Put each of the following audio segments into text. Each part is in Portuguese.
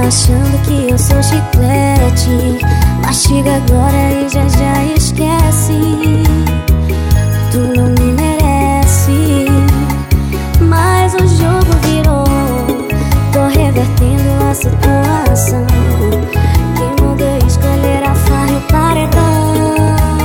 achando que eu sou chiclete. Mastiga agora e já já esquece. Tu não me merece, mas o jogo virou. Tô revertendo a situação. Quem mandou escolher a farra e o paredão?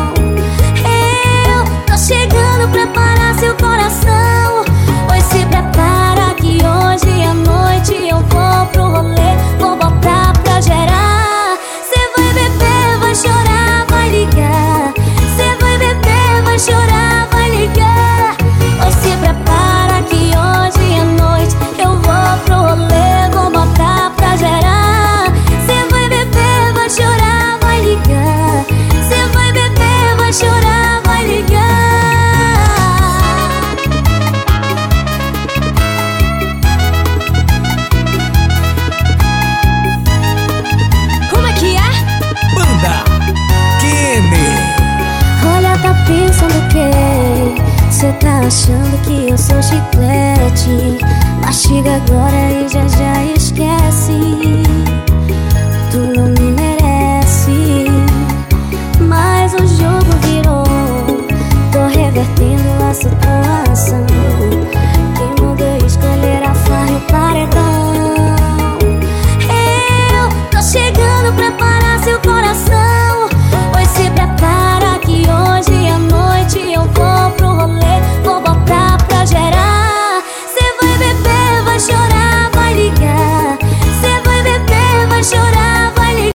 Eu tô chegando pra parar seu coração. Pois se prepara que hoje à noite eu vou pro rolê. Vou botar pra gerar. Cê vai beber, vai chorar, vai ligar. Cê vai beber, vai chorar, vai ligar. Pois se prepara que hoje à noite eu vou pro rolê. Vou botar pra gerar. Cê vai beber, vai chorar, vai ligar. Cê vai beber, vai chorar, vai ligar. Olha, tá pensando o quê? Cê tá achando que eu sou chiclete. Mastiga agora e já já esquece.